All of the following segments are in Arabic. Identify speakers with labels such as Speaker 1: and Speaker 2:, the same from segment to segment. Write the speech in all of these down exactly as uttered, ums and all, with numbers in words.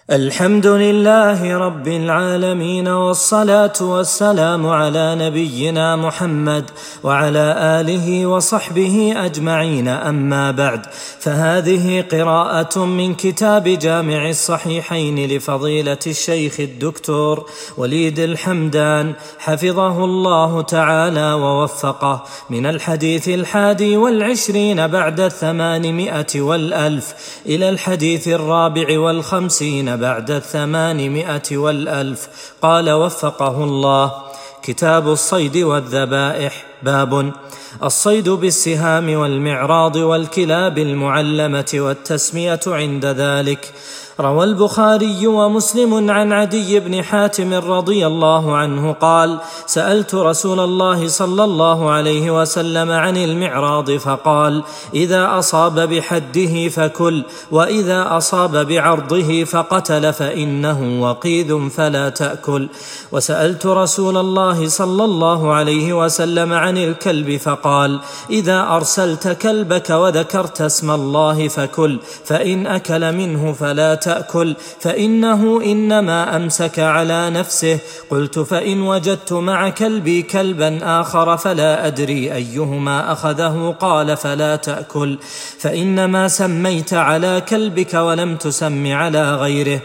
Speaker 1: الحمد لله رب العالمين، والصلاة والسلام على نبينا محمد وعلى آله وصحبه أجمعين. أما بعد، فهذه قراءة من كتاب جامع الصحيحين لفضيلة الشيخ الدكتور وليد الحمدان حفظه الله تعالى ووفقه، من الحديث الحادي والعشرين بعد الثمانمائة والألف إلى الحديث الرابع والخمسين بعد الثمانمائة والألف. قال وفقه الله: كتاب الصيد والذبائح. باب الصيد بالسهام والمعراض والكلاب المعلمة والتسمية عند ذلك. روى البخاري ومسلم عن عدي بن حاتم رضي الله عنه قال: سألت رسول الله صلى الله عليه وسلم عن المعراض فقال: إذا أصاب بحده فكل، وإذا أصاب بعرضه فقتل فإنه وقيذ فلا تأكل. وسألت رسول الله صلى الله عليه وسلم عن الكلب فقال: إذا أرسلت كلبك وذكرت اسم الله فكل، فإن أكل منه فلا تأكل، فإنه إنما أمسك على نفسه. قلت: فإن وجدت مع كلبي كلبا آخر فلا أدري أيهما أخذه؟ قال: فلا تأكل، فإنما سميت على كلبك ولم تسم على غيره.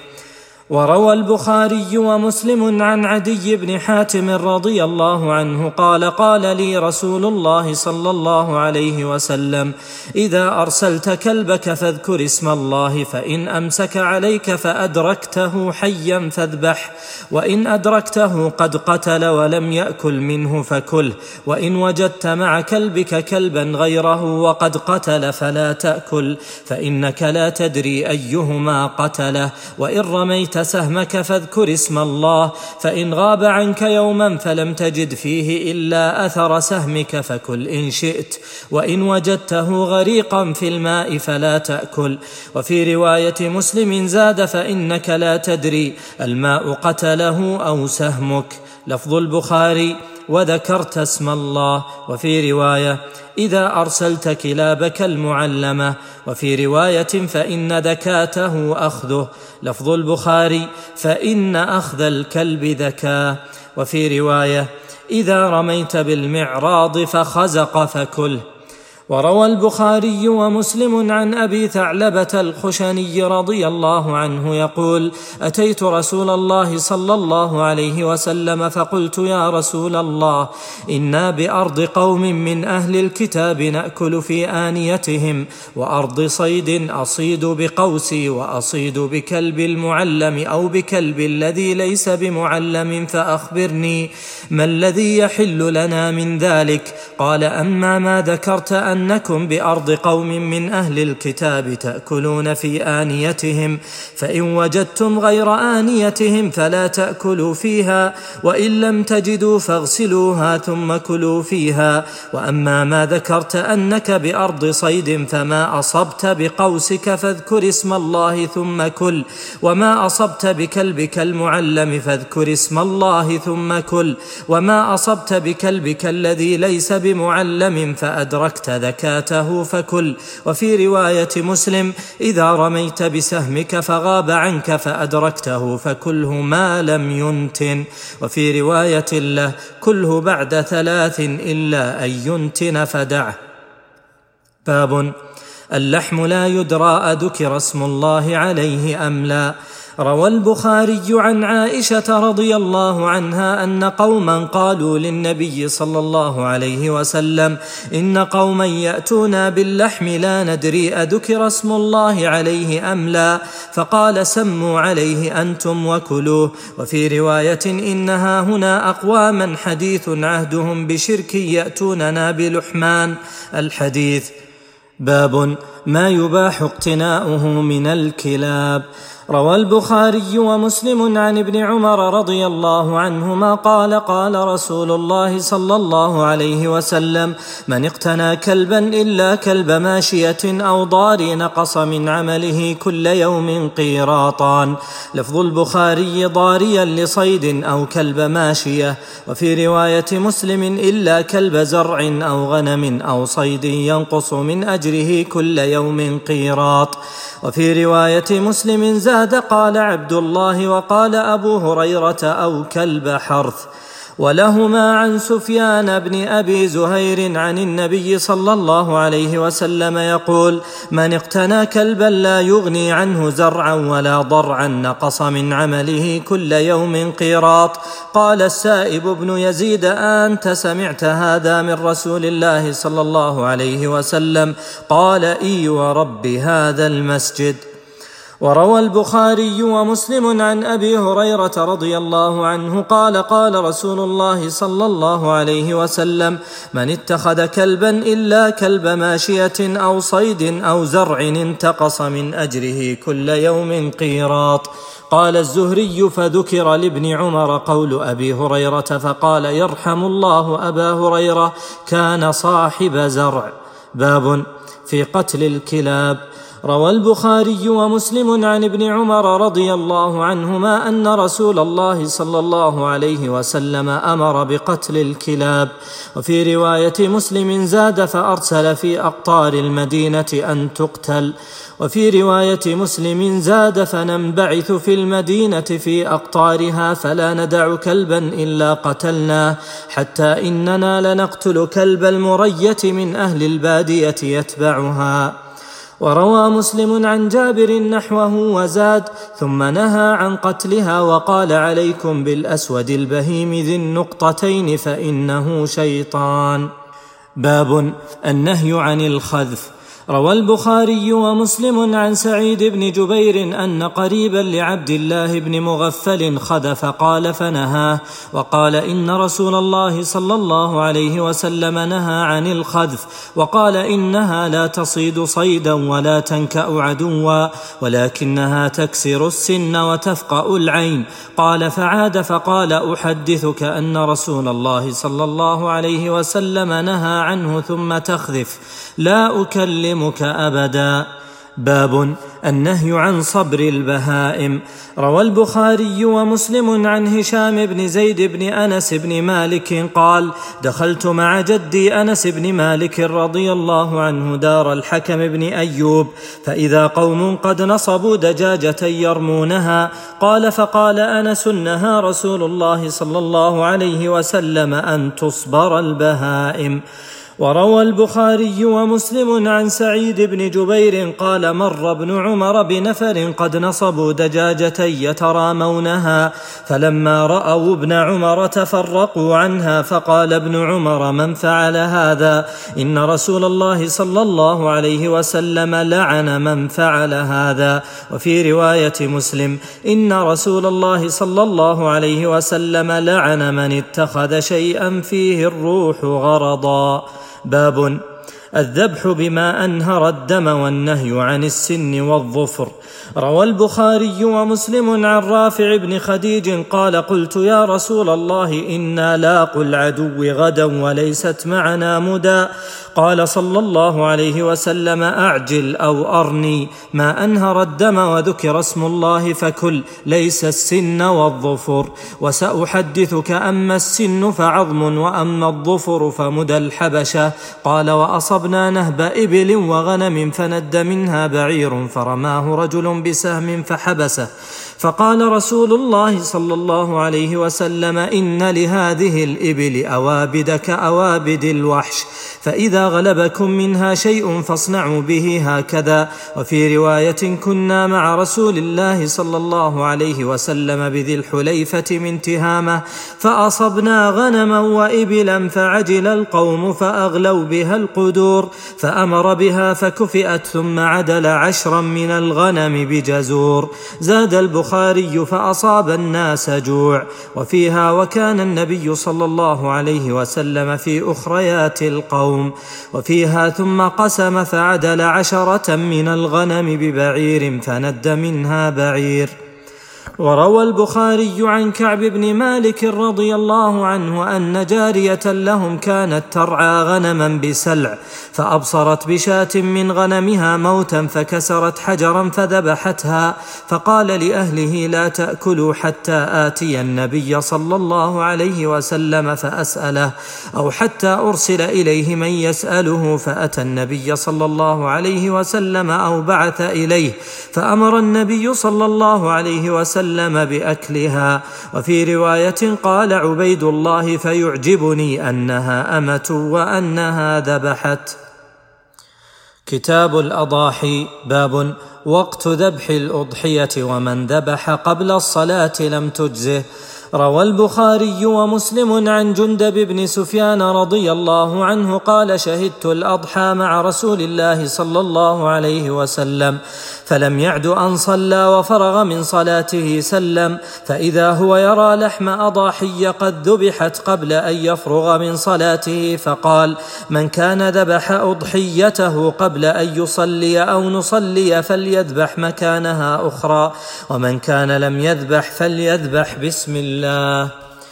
Speaker 1: وروى البخاري ومسلم عن عدي بن حاتم رضي الله عنه قال: قال لي رسول الله صلى الله عليه وسلم: إذا أرسلت كلبك فاذكر اسم الله، فإن أمسك عليك فأدركته حيا فاذبح، وإن أدركته قد قتل ولم يأكل منه فكله، وإن وجدت مع كلبك كلبا غيره وقد قتل فلا تأكل، فإنك لا تدري أيهما قتله. وإن رميت سهمك فاذكر اسم الله، فإن غاب عنك يوما فلم تجد فيه إلا أثر سهمك فكل إن شئت، وإن وجدته غريقا في الماء فلا تأكل. وفي رواية مسلم زاد: فإنك لا تدري الماء قتله أو سهمك. لفظ البخاري: وذكرت اسم الله. وفي رواية: إذا أرسلت كلابك المعلمة. وفي رواية: فإن ذكاته أخذه. لفظ البخاري: فإن أخذ الكلب ذكاه. وفي رواية: إذا رميت بالمعراض فخزق فكله. وروى البخاري ومسلم عن أبي ثعلبة الخشني رضي الله عنه يقول: أتيت رسول الله صلى الله عليه وسلم فقلت: يا رسول الله، إنا بأرض قوم من أهل الكتاب نأكل في آنيتهم، وأرض صيد أصيد بقوسي وأصيد بكلب المعلم أو بكلب الذي ليس بمعلم، فأخبرني ما الذي يحل لنا من ذلك؟ قال: أما ما ذكرت أن أنكم بأرض قوم من أهل الكتاب تأكلون في آنيتهم، فإن وجدتم غير آنيتهم فلا تأكلوا فيها، وإن لم تجدوا فاغسلوها ثم كلوا فيها. وأما ما ذكرت أنك بأرض صيد، فما أصبت بقوسك فاذكر اسم الله ثم كل، وما أصبت بكلبك المعلم فاذكر اسم الله ثم كل، وما أصبت بكلبك الذي ليس بمعلم فأدركت ذكاته فكل. وفي رواية مسلم: إذا رميت بسهمك فغاب عنك فأدركته فكله ما لم ينتن. وفي رواية له: كله بعد ثلاث إلا أن ينتن فدعه. باب اللحم لا يدرى أذكر اسم الله عليه أم لا. روى البخاري عن عائشة رضي الله عنها أن قوما قالوا للنبي صلى الله عليه وسلم: إن قوما يأتونا باللحم لا ندري أذكر اسم الله عليه أم لا، فقال: سموا عليه أنتم وكلوه. وفي رواية: إنها هنا أقواما حديث عهدهم بشرك يأتوننا بلحمان. الحديث. باب ما يباح اقتناؤه من الكلاب. روى البخاري ومسلم عن ابن عمر رضي الله عنهما قال: قال رسول الله صلى الله عليه وسلم: من اقتنى كلبا إلا كلب ماشية أو ضار نقص من عمله كل يوم قيراطان. لفظ البخاري: ضاريا لصيد أو كلب ماشية. وفي رواية مسلم: إلا كلب زرع أو غنم أو صيد ينقص من أجر أجره كل يوم قيراط. وفي رواية مسلم زاد قال عبد الله وقال أبو هريرة أو كلب حرث. ولهما عن سفيان بن أبي زهير عن النبي صلى الله عليه وسلم يقول: من اقتنى كلبا لا يغني عنه زرعا ولا ضرعا نقص من عمله كل يوم قيراط. قال السائب بن يزيد: أنت سمعت هذا من رسول الله صلى الله عليه وسلم؟ قال: إي ورب هذا المسجد. وروى البخاري ومسلم عن أبي هريرة رضي الله عنه قال: قال رسول الله صلى الله عليه وسلم: من اتخذ كلبا إلا كلب ماشية أو صيد أو زرع انتقص من أجره كل يوم قيراط. قال الزهري: فذكر لابن عمر قول أبي هريرة فقال: يرحم الله أبا هريرة كان صاحب زرع. باب في قتل الكلاب. روى البخاري ومسلم عن ابن عمر رضي الله عنهما أن رسول الله صلى الله عليه وسلم أمر بقتل الكلاب. وفي رواية مسلم زاد: فأرسل في أقطار المدينة أن تقتل. وفي رواية مسلم زاد: فننبعث في المدينة في أقطارها فلا ندع كلبا إلا قتلناه، حتى إننا لنقتل كلب المرية من أهل البادية يتبعها. وروى مسلم عن جابر نحوه وزاد: ثم نهى عن قتلها وقال: عليكم بالأسود البهيم ذي النقطتين فإنه شيطان. باب النهي عن الخذف. روى البخاري ومسلم عن سعيد بن جبير أن قريبا لعبد الله بن مغفل خذف قال فنهاه، وقال: إن رسول الله صلى الله عليه وسلم نهى عن الخذف، وقال: إنها لا تصيد صيدا ولا تنكأ عدوا، ولكنها تكسر السن وتفقأ العين. قال: فعاد فقال: أحدثك أن رسول الله صلى الله عليه وسلم نهى عنه ثم تخذف، لا أكلمك أبدا. باب النهي عن صبر البهائم. روى البخاري ومسلم عن هشام بن زيد بن أنس بن مالك قال: دخلت مع جدي أنس بن مالك رضي الله عنه دار الحكم بن أيوب، فإذا قوم قد نصبوا دجاجة يرمونها. قال: فقال أنس: نهى رسول الله صلى الله عليه وسلم أن تصبر البهائم. وروى البخاري ومسلم عن سعيد بن جبير قال: مر ابن عمر بنفر قد نصبوا دجاجة يترامونها، فلما رأوا ابن عمر تفرقوا عنها، فقال ابن عمر: من فعل هذا؟ إن رسول الله صلى الله عليه وسلم لعن من فعل هذا. وفي رواية مسلم: إن رسول الله صلى الله عليه وسلم لعن من اتخذ شيئا فيه الروح غرضا. باب الذبح بما أنهر الدم والنهي عن السن والظفر. روى البخاري ومسلم عن رافع بن خديج قال: قلت: يا رسول الله، إنا لاقوا العدو غدا وليست معنا مدى. قال صلى الله عليه وسلم: أعجل أو أرني، ما أنهر الدم وذكر اسم الله فكل، ليس السن والظفر. وسأحدثك: أما السن فعظم، وأما الظفر فمدى الحبشة. قال: وأصبنا نهب إبل وغنم فند منها بعير فرماه رجل بسهم فحبسه، فقال رسول الله صلى الله عليه وسلم: إن لهذه الإبل أوابد كأوابد الوحش، فإذا غلبكم منها شيء فاصنعوا به هكذا. وفي رواية: كنا مع رسول الله صلى الله عليه وسلم بذي الحليفة من تهامة، فأصبنا غنما وإبلا، فعجل القوم فأغلوا بها القدور، فأمر بها فكفئت، ثم عدل عشرا من الغنم بجزور. زاد البخاري: فأصاب الناس جوع. وفيها: وكان النبي صلى الله عليه وسلم في أخريات القوم. وفيها: ثم قسم فعدل عشرة من الغنم ببعير فند منها بعير. وروى البخاري عن كعب بن مالك رضي الله عنه أن جارية لهم كانت ترعى غنما بسلع، فأبصرت بشاة من غنمها موتا فكسرت حجرا فذبحتها، فقال لأهله لا تأكلوا حتى آتي النبي صلى الله عليه وسلم فأسأله، أو حتى أرسل إليه من يسأله، فأتى النبي صلى الله عليه وسلم أو بعث إليه، فأمر النبي صلى الله عليه وسلم بأكلها. وفي رواية قال عبيد الله فيعجبني أنها أمة وأنها ذبحت. كتاب الأضاحي. باب وقت ذبح الأضحية ومن ذبح قبل الصلاة لم تجزه. روى البخاري ومسلم عن جندب بن سفيان رضي الله عنه قال شهدت الأضحى مع رسول الله صلى الله عليه وسلم فلم يعد أن صلى وفرغ من صلاته سلم، فإذا هو يرى لحم أضاحي قد ذبحت قبل أن يفرغ من صلاته، فقال من كان ذبح أضحيته قبل أن يصلي أو نصلي فليذبح مكانها أخرى، ومن كان لم يذبح فليذبح بسم الله.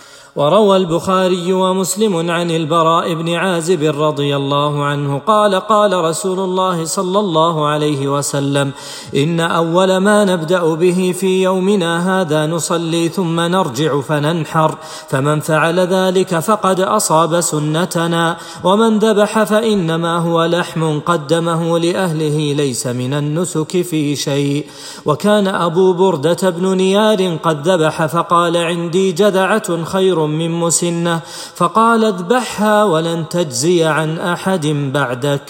Speaker 1: وروى البخاري ومسلم عن البراء بن عازب رضي الله عنه قال قال رسول الله صلى الله عليه وسلم إن أول ما نبدأ به في يومنا هذا نصلي ثم نرجع فننحر، فمن فعل ذلك فقد أصاب سنتنا، ومن ذبح فإنما هو لحم قدمه لأهله ليس من النسك في شيء. وكان أبو بردة بن نيار قد ذبح فقال عندي جذعة خير من مسنة، فقال اذبحها ولن تجزي عن أحد بعدك.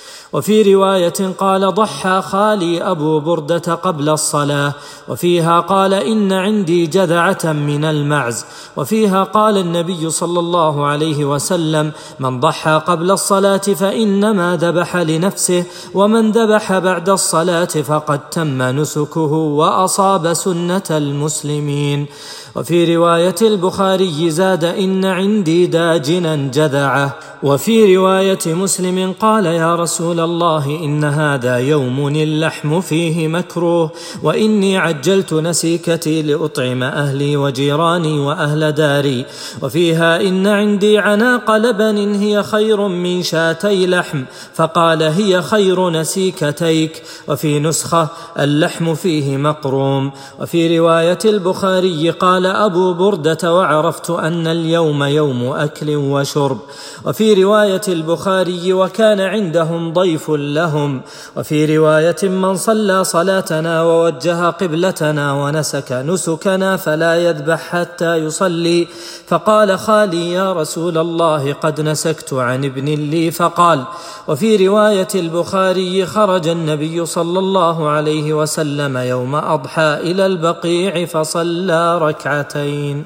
Speaker 1: وفي رواية قال ضحى خالي أبو بردة قبل الصلاة، وفيها قال إن عندي جذعة من المعز، وفيها قال النبي صلى الله عليه وسلم من ضحى قبل الصلاة فإنما ذبح لنفسه، ومن ذبح بعد الصلاة فقد تم نسكه وأصاب سنة المسلمين. وفي رواية البخاري زاد إن عندي داجنا جذعة. وفي رواية مسلم قال يا رسول الله إن هذا يوم اللحم فيه مكروه، وإني عجلت نسيكتي لأطعم أهلي وجيراني وأهل داري. وفيها إن عندي عناق لبن هي خير من شاتي لحم، فقال هي خير نسيكتيك. وفي نسخة اللحم فيه مقروم. وفي رواية البخاري قال أبو بردة وعرفت أن اليوم يوم أكل وشرب. وفي رواية البخاري وكان عندهم ضيف لهم. وفي رواية من صلى صلاتنا ووجه قبلتنا ونسك نسكنا فلا يذبح حتى يصلي، فقال خالي يا رسول الله قد نسكت عن ابن لي، فقال. وفي رواية البخاري خرج النبي صلى الله عليه وسلم يوم أضحى إلى البقيع فصلى ركعتين.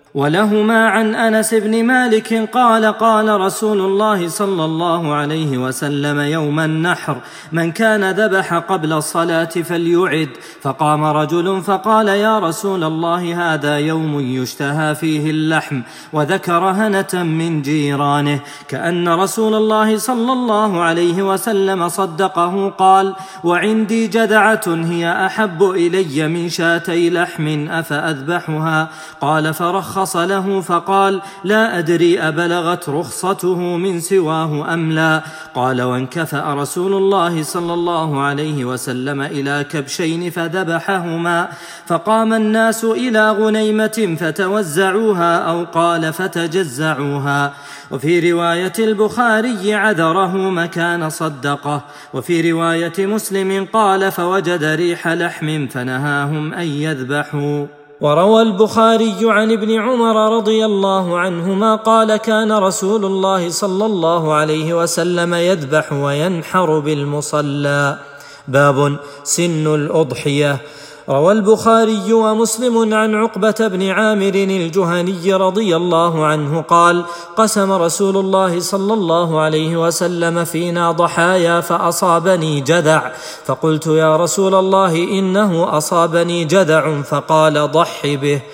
Speaker 1: ولهما عن أنس بن مالك قال قال رسول الله صلى الله عليه وسلم يوم النحر من كان ذبح قبل الصلاة فليعد، فقام رجل فقال يا رسول الله هذا يوم يشتهى فيه اللحم، وذكر هنة من جيرانه كأن رسول الله صلى الله عليه وسلم صدقه، قال وعندي جذعة هي أحب إلي من شاتي لحم أفأذبحها؟ قال فرخص له فقال لا أدري أبلغت رخصته من سواه أم لا؟ قال وانكفأ رسول الله صلى الله عليه وسلم إلى كبشين فذبحهما، فقام الناس إلى غنيمة فتوزعوها أو قال فتجزعوها. وفي رواية البخاري عذره مكان صدقه. وفي رواية مسلم قال فوجد ريح لحم فنهاهم أن يذبحوا. وروى البخاري عن ابن عمر رضي الله عنهما قال كان رسول الله صلى الله عليه وسلم يذبح وينحر بالمصلى. باب سن الأضحية. روى البخاري ومسلم عن عقبة بن عامر الجهني رضي الله عنه قال قسم رسول الله صلى الله عليه وسلم فينا ضحايا فأصابني جذع، فقلت يا رسول الله إنه أصابني جذع، فقال ضح به.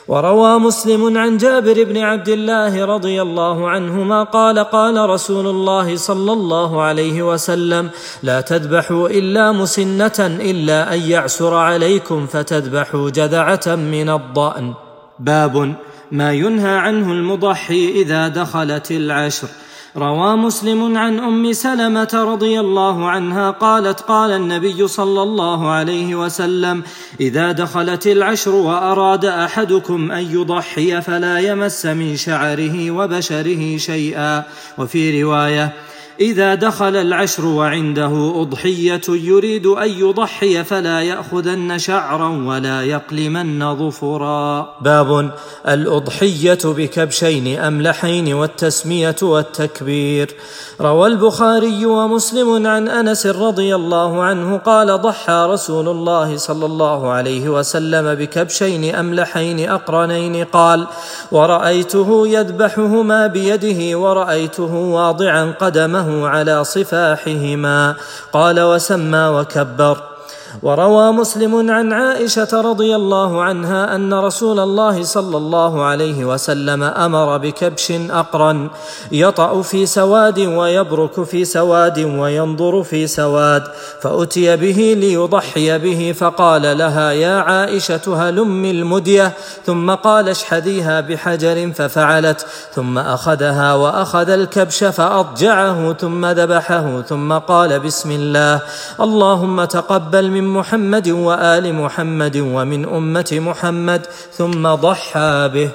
Speaker 1: وروى مسلم عن جابر بن عبد الله رضي الله عنهما قال قال رسول الله صلى الله عليه وسلم: لا تذبحوا إلا مسنة إلا أن يعسر عليكم فتذبحوا جذعة من الضأن. باب ما ينهى عنه المضحي إذا دخلت العشر. روى مسلم عن أم سلمة رضي الله عنها قالت: قال النبي صلى الله عليه وسلم: إذا دخلت العشر وأراد أحدكم أن يضحي فلا يمس من شعره وبشره شيئا. وفي رواية: إذا دخل العشر وعنده أضحية يريد أن يضحي فلا يأخذن شعرا ولا يقلمن ظفرا. باب الأضحية بكبشين أملحين والتسمية والتكبير. روى البخاري ومسلم عن أنس رضي الله عنه قال: ضحى رسول الله صلى الله عليه وسلم بكبشين أملحين أقرنين. قال: ورأيته يذبحهما بيده ورأيته واضعا قدمه على صفاحهما. قال: وسمى وكبر. وروى مسلم عن عائشة رضي الله عنها أن رسول الله صلى الله عليه وسلم أمر بكبش أقرن يطأ في سواد ويبرك في سواد وينظر في سواد، فأتي به ليضحي به فقال لها: يا عائشة هلم المدية، ثم قال: اشحذيها بحجر، ففعلت، ثم أخذها وأخذ الكبش فأضجعه ثم ذبحه، ثم قال: بسم الله، اللهم تقبل من محمد وآل محمد ومن أمة محمد، ثم ضحى به.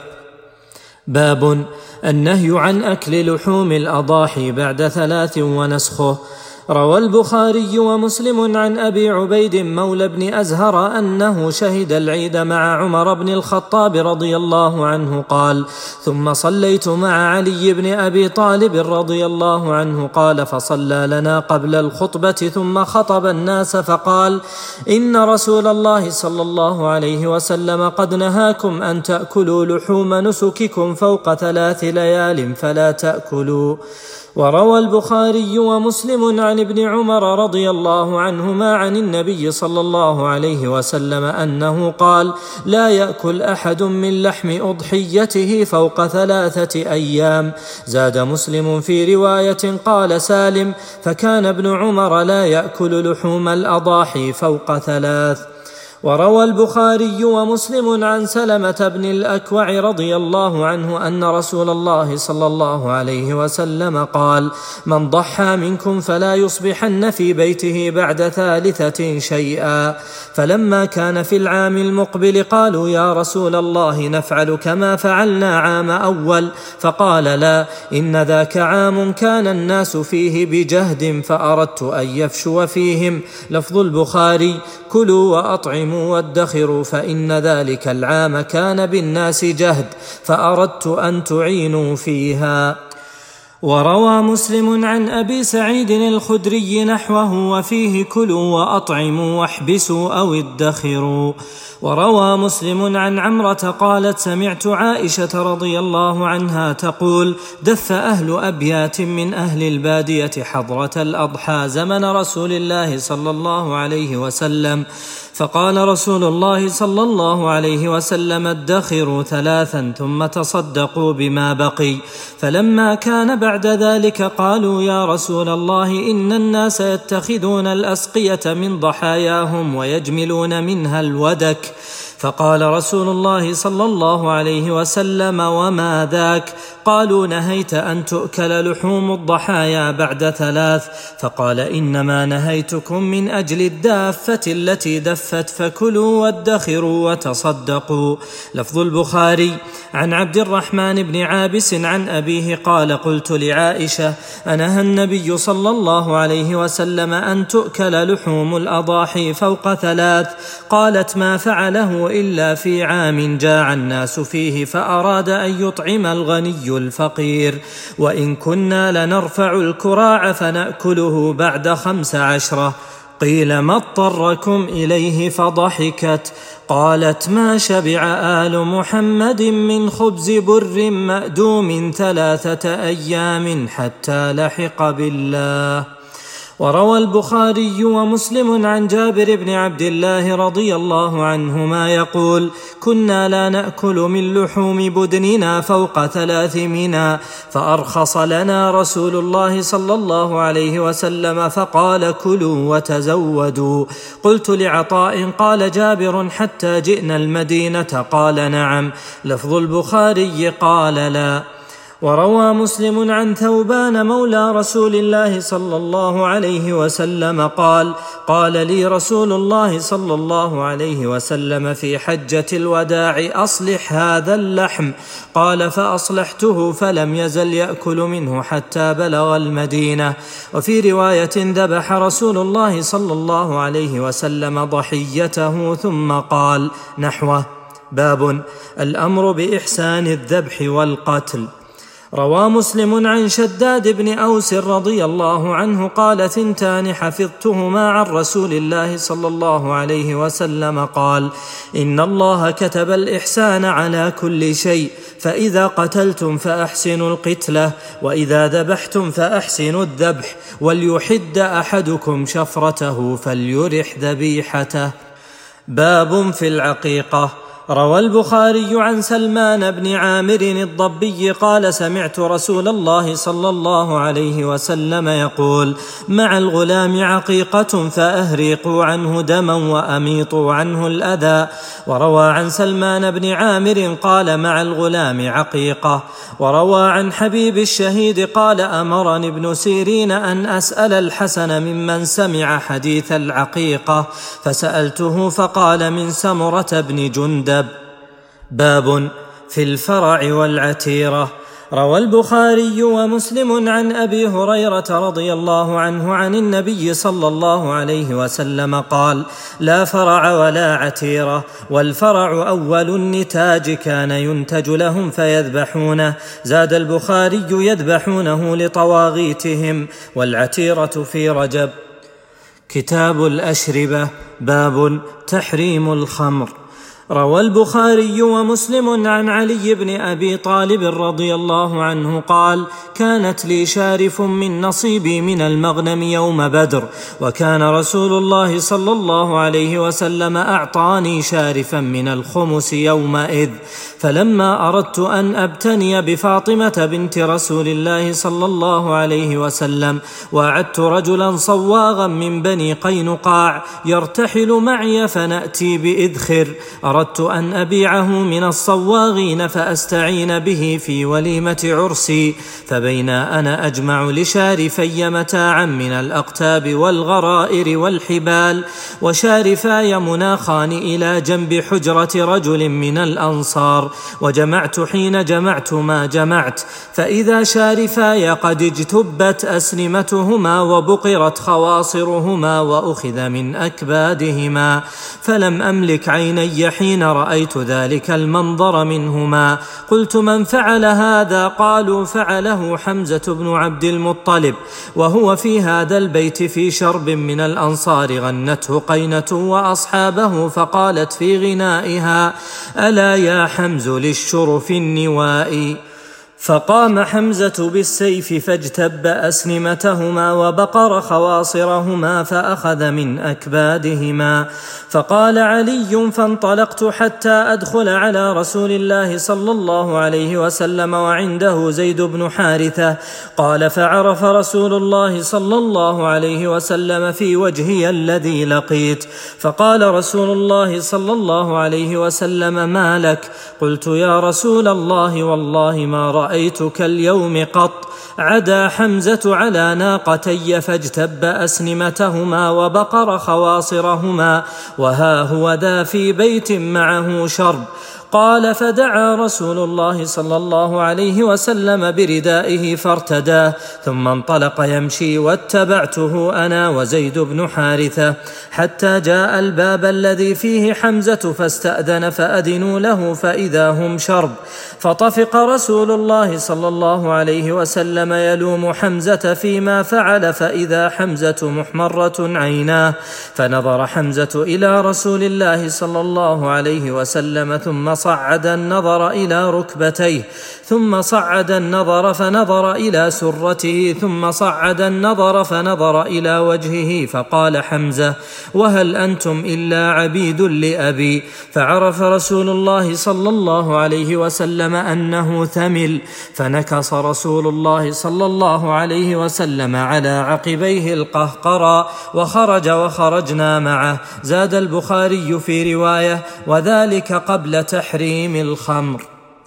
Speaker 1: باب النهي عن أكل لحوم الأضاحي بعد ثلاث ونسخه. روى البخاري ومسلم عن أبي عبيد مولى بن أزهر أنه شهد العيد مع عمر بن الخطاب رضي الله عنه قال: ثم صليت مع علي بن أبي طالب رضي الله عنه قال: فصلى لنا قبل الخطبة ثم خطب الناس فقال: إن رسول الله صلى الله عليه وسلم قد نهاكم أن تأكلوا لحوم نسككم فوق ثلاث ليال فلا تأكلوا. وروى البخاري ومسلم عن ابن عمر رضي الله عنهما عن النبي صلى الله عليه وسلم أنه قال: لا يأكل أحد من لحم أضحيته فوق ثلاثة أيام. زاد مسلم في رواية قال سالم: فكان ابن عمر لا يأكل لحوم الأضاحي فوق ثلاث. وروى البخاري ومسلم عن سلمة بن الأكوع رضي الله عنه أن رسول الله صلى الله عليه وسلم قال: من ضحى منكم فلا يصبحن في بيته بعد ثالثة شيئا. فلما كان في العام المقبل قالوا: يا رسول الله نفعل كما فعلنا عام أول؟ فقال: لا، إن ذاك عام كان الناس فيه بجهد فأردت أن يفشو فيهم. لفظ البخاري: كلوا وأطعموا وادخروا، فإن ذلك العام كان بالناس جهد فأردت أن تعينوا فيها. وروى مسلم عن أبي سعيد الخدري نحوه وفيه: كلوا وأطعموا واحبسوا أو ادخروا. وروى مسلم عن عمرة قالت: سمعت عائشة رضي الله عنها تقول: دف أهل أبيات من أهل البادية حضرة الأضحى زمن رسول الله صلى الله عليه وسلم، فقال رسول الله صلى الله عليه وسلم: ادخروا ثلاثا ثم تصدقوا بما بقي. فلما كان بعد ذلك قالوا: يا رسول الله إن الناس يتخذون الأسقية من ضحاياهم ويجملون منها الودك. فقال رسول الله صلى الله عليه وسلم: وما ذاك؟ قالوا: نهيت أن تؤكل لحوم الضحايا بعد ثلاث. فقال: إنما نهيتكم من أجل الدافة التي دفت، فكلوا وادخروا وتصدقوا. لفظ البخاري عن عبد الرحمن بن عابس عن أبيه قال: قلت لعائشة: أنهى النبي صلى الله عليه وسلم أن تؤكل لحوم الأضاحي فوق ثلاث؟ قالت: ما فعله إلا في عام جاع الناس فيه فأراد أن يطعم الغني الفقير، وإن كنا لنرفع الكراع فنأكله بعد خمس عشرة. قيل: ما اضطركم إليه؟ فضحكت. قالت: ما شبع آل محمد من خبز بر مأدوم ثلاثة أيام حتى لحق بالله. وروى البخاري ومسلم عن جابر بن عبد الله رضي الله عنهما يقول: كنا لا نأكل من لحوم بدننا فوق ثلاث منا، فأرخص لنا رسول الله صلى الله عليه وسلم فقال: كلوا وتزودوا. قلت لعطاء: قال جابر: حتى جئنا المدينة؟ قال: نعم. لفظ البخاري قال: لا. وروى مسلم عن ثوبان مولى رسول الله صلى الله عليه وسلم قال: قال لي رسول الله صلى الله عليه وسلم في حجة الوداع: أصلح هذا اللحم. قال: فأصلحته فلم يزل يأكل منه حتى بلغ المدينة. وفي رواية: ذبح رسول الله صلى الله عليه وسلم ضحيته ثم قال نحوه. باب الأمر بإحسان الذبح والقتل. روى مسلم عن شداد بن أوس رضي الله عنه قال: ثنتان حفظتهما عن رسول الله صلى الله عليه وسلم قال: إن الله كتب الإحسان على كل شيء، فإذا قتلتم فأحسنوا القتلة، وإذا ذبحتم فأحسنوا الذبح، وليحد أحدكم شفرته فليرح ذبيحته. باب في العقيقة. روى البخاري عن سلمان بن عامر الضبي قال: سمعت رسول الله صلى الله عليه وسلم يقول: مع الغلام عقيقة فأهريقوا عنه دما وأميطوا عنه الأذى. وروى عن سلمان بن عامر قال: مع الغلام عقيقة. وروى عن حبيب الشهيد قال: أمرني ابن سيرين أن أسأل الحسن ممن سمع حديث العقيقة، فسألته فقال: من سمرة بن جندب. باب في الفرع والعتيرة. روى البخاري ومسلم عن أبي هريرة رضي الله عنه عن النبي صلى الله عليه وسلم قال: لا فرع ولا عتيرة، والفرع أول النتاج كان ينتج لهم فيذبحونه. زاد البخاري: يذبحونه لطواغيتهم. والعتيرة في رجب. كتاب الأشربة. باب تحريم الخمر. روى البخاري ومسلم عن علي بن أبي طالب رضي الله عنه قال: كانت لي شارف من نصيبي من المغنم يوم بدر، وكان رسول الله صلى الله عليه وسلم أعطاني شارفا من الخمس يومئذ، فلما أردت أن أبتني بفاطمة بنت رسول الله صلى الله عليه وسلم، وأعدت رجلا صواغا من بني قينقاع يرتحل معي فنأتي بإذخر، أردت أن أبيعه من الصواغين فأستعين به في وليمة عرسي، فبينا أنا أجمع لشارفي متاعا من الأقتاب والغرائر والحبال، وشارفاي مناخان إلى جنب حجرة رجل من الأنصار، وجمعت حين جمعت ما جمعت، فإذا شارفاي قد اجتبت أسنمتهما وبقرت خواصرهما وأخذ من أكبادهما، فلم أملك عيني حين رأيت ذلك المنظر منهما. قلت: من فعل هذا؟ قالوا: فعله حمزة بن عبد المطلب، وهو في هذا البيت في شرب من الأنصار غنته قينة وأصحابه، فقالت في غنائها: ألا يا حمز للشرف النوائي. فقام حمزة بالسيف فاجتب أسنمتهما وبقر خواصرهما فأخذ من أكبادهما. فقال علي: فانطلقت حتى أدخل على رسول الله صلى الله عليه وسلم وعنده زيد بن حارثة. قال: فعرف رسول الله صلى الله عليه وسلم في وجهي الذي لقيت، فقال رسول الله صلى الله عليه وسلم: ما لك؟ قلت: يا رسول الله، والله ما رأيتك اليوم قط. عدا حمزة على ناقتي فاجتب أسنمتهما وبقر خواصرهما، وها هو ذا في بيت معه شرب. قال: فدعا رسول الله صلى الله عليه وسلم بردائه فارتداه، ثم انطلق يمشي، واتبعته أنا وزيد بن حارثة حتى جاء الباب الذي فيه حمزة، فاستأذن فأذنوا له، فإذا هم شرب. فطفق رسول الله صلى الله عليه وسلم يلوم حمزة فيما فعل، فإذا حمزة محمرة عيناه، فنظر حمزة إلى رسول الله صلى الله عليه وسلم ثم صعد النظر إلى ركبتيه ثم صعد النظر فنظر إلى سرته ثم صعد النظر فنظر إلى وجهه فقال حمزة: وهل أنتم إلا عبيد لأبي؟ فعرف رسول الله صلى الله عليه وسلم أنه ثمل، فنكص رسول الله صلى الله عليه وسلم على عقبيه القهقرى وخرج وخرجنا معه. زاد البخاري في رواية: وذلك قبل تحريم الخمر.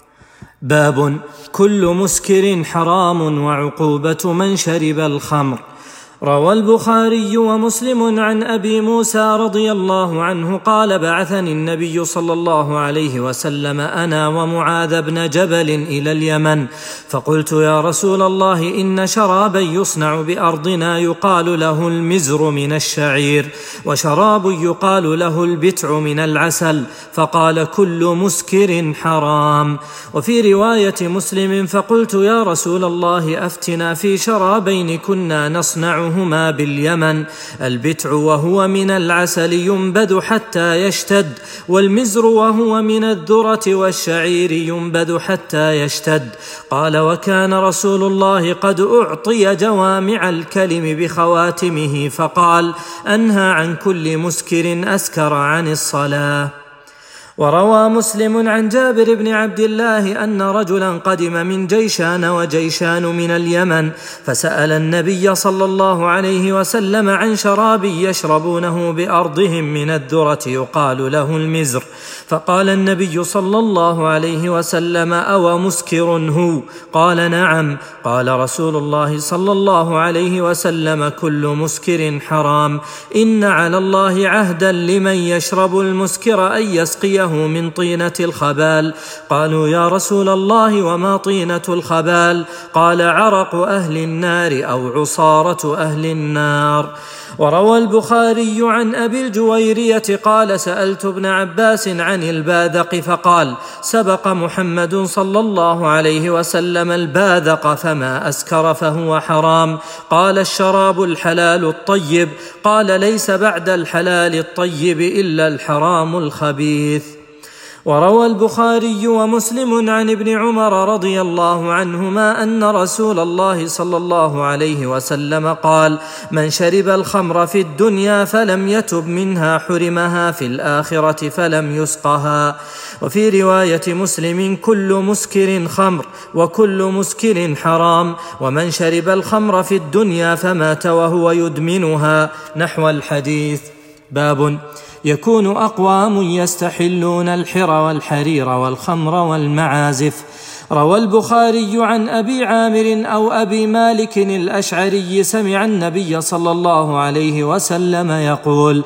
Speaker 1: باب كل مسكر حرام وعقوبة من شرب الخمر. روى البخاري ومسلم عن أبي موسى رضي الله عنه قال: بعثني النبي صلى الله عليه وسلم أنا ومعاذ بن جبل إلى اليمن، فقلت: يا رسول الله، إن شرابا يصنع بأرضنا يقال له المزر من الشعير، وشراب يقال له البتع من العسل، فقال: كل مسكر حرام. وفي رواية مسلم: فقلت: يا رسول الله، أفتنا في شرابين كنا نصنعه هما باليمن، البتع وهو من العسل ينبذ حتى يشتد، والمزر وهو من الذرة والشعير ينبذ حتى يشتد. قال: وكان رسول الله قد أعطي جوامع الكلم بخواتمه، فقال: أنهى عن كل مسكر أسكر عن الصلاة. وروى مسلم عن جابر بن عبد الله أن رجلا قدم من جيشان وجيشان من اليمن، فسأل النبي صلى الله عليه وسلم عن شراب يشربونه بأرضهم من الذرة يقال له المزر، فقال النبي صلى الله عليه وسلم: أو مسكر هو؟ قال: نعم. قال رسول الله صلى الله عليه وسلم: كل مسكر حرام، إن على الله عهدا لمن يشرب المسكر أن يسقيه من طينة الخبال. قالوا: يا رسول الله، وما طينة الخبال؟ قال: عرق أهل النار أو عصارة أهل النار. وروى البخاري عن أبي الجويرية قال: سألت ابن عباس عن الباذق فقال: سبق محمد صلى الله عليه وسلم الباذق فما أسكر فهو حرام. قال: الشراب الحلال الطيب. قال: ليس بعد الحلال الطيب إلا الحرام الخبيث. وروى البخاري ومسلم عن ابن عمر رضي الله عنهما أن رسول الله صلى الله عليه وسلم قال: من شرب الخمر في الدنيا فلم يتب منها حرمها في الآخرة فلم يسقها. وفي رواية مسلم: كل مسكر خمر وكل مسكر حرام، ومن شرب الخمر في الدنيا فمات وهو يدمنها، نحو الحديث. باب يكون أقوام يستحلون الحر والحرير والخمر والمعازف. روى البخاري عن أبي عامر أو أبي مالك الأشعري سمع النبي صلى الله عليه وسلم يقول: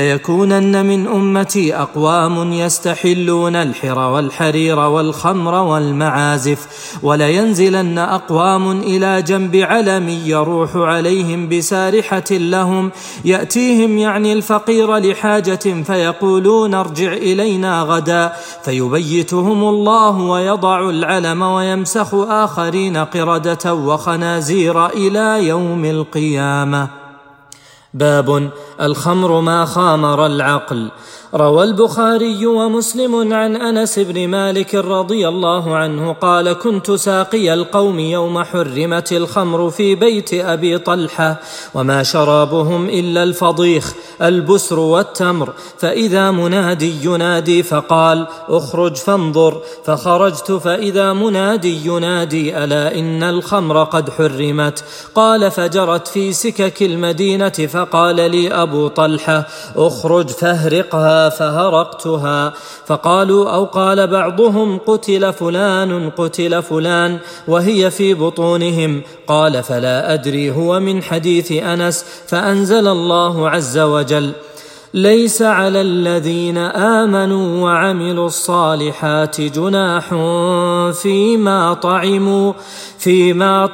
Speaker 1: ليكونن من أمتي أقوام يستحلون الحر والحرير والخمر والمعازف، ولينزلن أقوام إلى جنب علم يروح عليهم بسارحة لهم، يأتيهم يعني الفقير لحاجة فيقولون: ارجع إلينا غدا، فيبيتهم الله ويضع العلم ويمسخ آخرين قردة وخنازير إلى يوم القيامة. باب الخمر ما خامر العقل. روى البخاري ومسلم عن أنس بن مالك رضي الله عنه قال: كنت ساقي القوم يوم حرمت الخمر في بيت أبي طلحة، وما شرابهم إلا الفضيخ البسر والتمر، فإذا منادي ينادي فقال: اخرج فانظر، فخرجت فإذا منادي ينادي: ألا إن الخمر قد حرمت. قال: فجرت في سكك المدينة، فقال لي أبو طلحة: اخرج فاهرقها، فهرقتها. فقالوا أو قال بعضهم: قتل فلان قتل فلان، وهي في بطونهم. قال: فلا أدري هو من حديث أنس، فأنزل الله عز وجل: ليس على الذين آمنوا وعملوا الصالحات جناح فيما طعموا فيما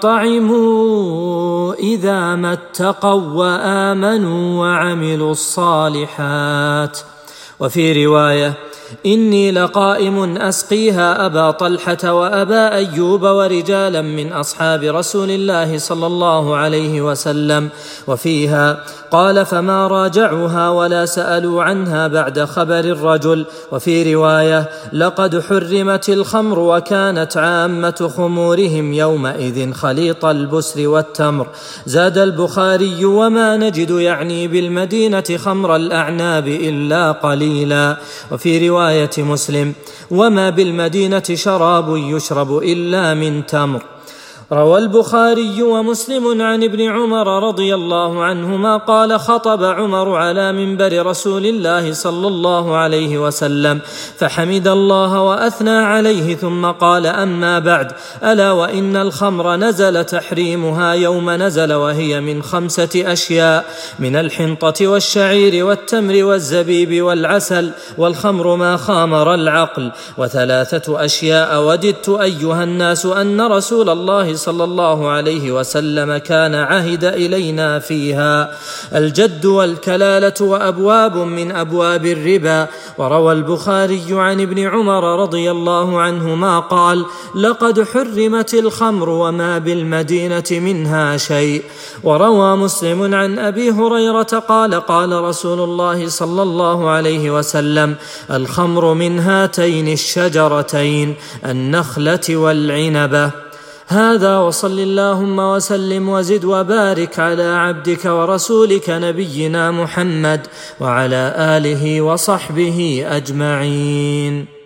Speaker 1: طعموا إذا ما اتقوا وآمنوا وعملوا الصالحات. وفي رواية: إني لقائم أسقيها أبا طلحة وأبا أيوب ورجالا من أصحاب رسول الله صلى الله عليه وسلم. وفيها قال: فما راجعوها ولا سألوا عنها بعد خبر الرجل. وفي رواية: لقد حرمت الخمر وكانت عامة خمورهم يومئذ خليط البسر والتمر. زاد البخاري: وما نجد يعني بالمدينة خمر الأعناب إلا قليلا. وفي رواية مسلم: وما بالمدينة شراب يشرب إلا من تمر. روى البخاري ومسلم عن ابن عمر رضي الله عنهما قال: خطب عمر على منبر رسول الله صلى الله عليه وسلم فحمد الله وأثنى عليه ثم قال: أما بعد، ألا وإن الخمر نزل تحريمها يوم نزل، وهي من خمسة أشياء: من الحنطة والشعير والتمر والزبيب والعسل، والخمر ما خامر العقل. وثلاثة أشياء وددت أيها الناس أن رسول الله صلى الله عليه وسلم كان عهد إلينا فيها: الجد والكلالة وأبواب من أبواب الربا. وروى البخاري عن ابن عمر رضي الله عنهما قال: لقد حرمت الخمر وما بالمدينة منها شيء. وروى مسلم عن أبي هريرة قال: قال رسول الله صلى الله عليه وسلم: الخمر من هاتين الشجرتين، النخلة والعنبة. هذا، وصل اللهم وسلم وزد وبارك على عبدك ورسولك نبينا محمد وعلى آله وصحبه أجمعين.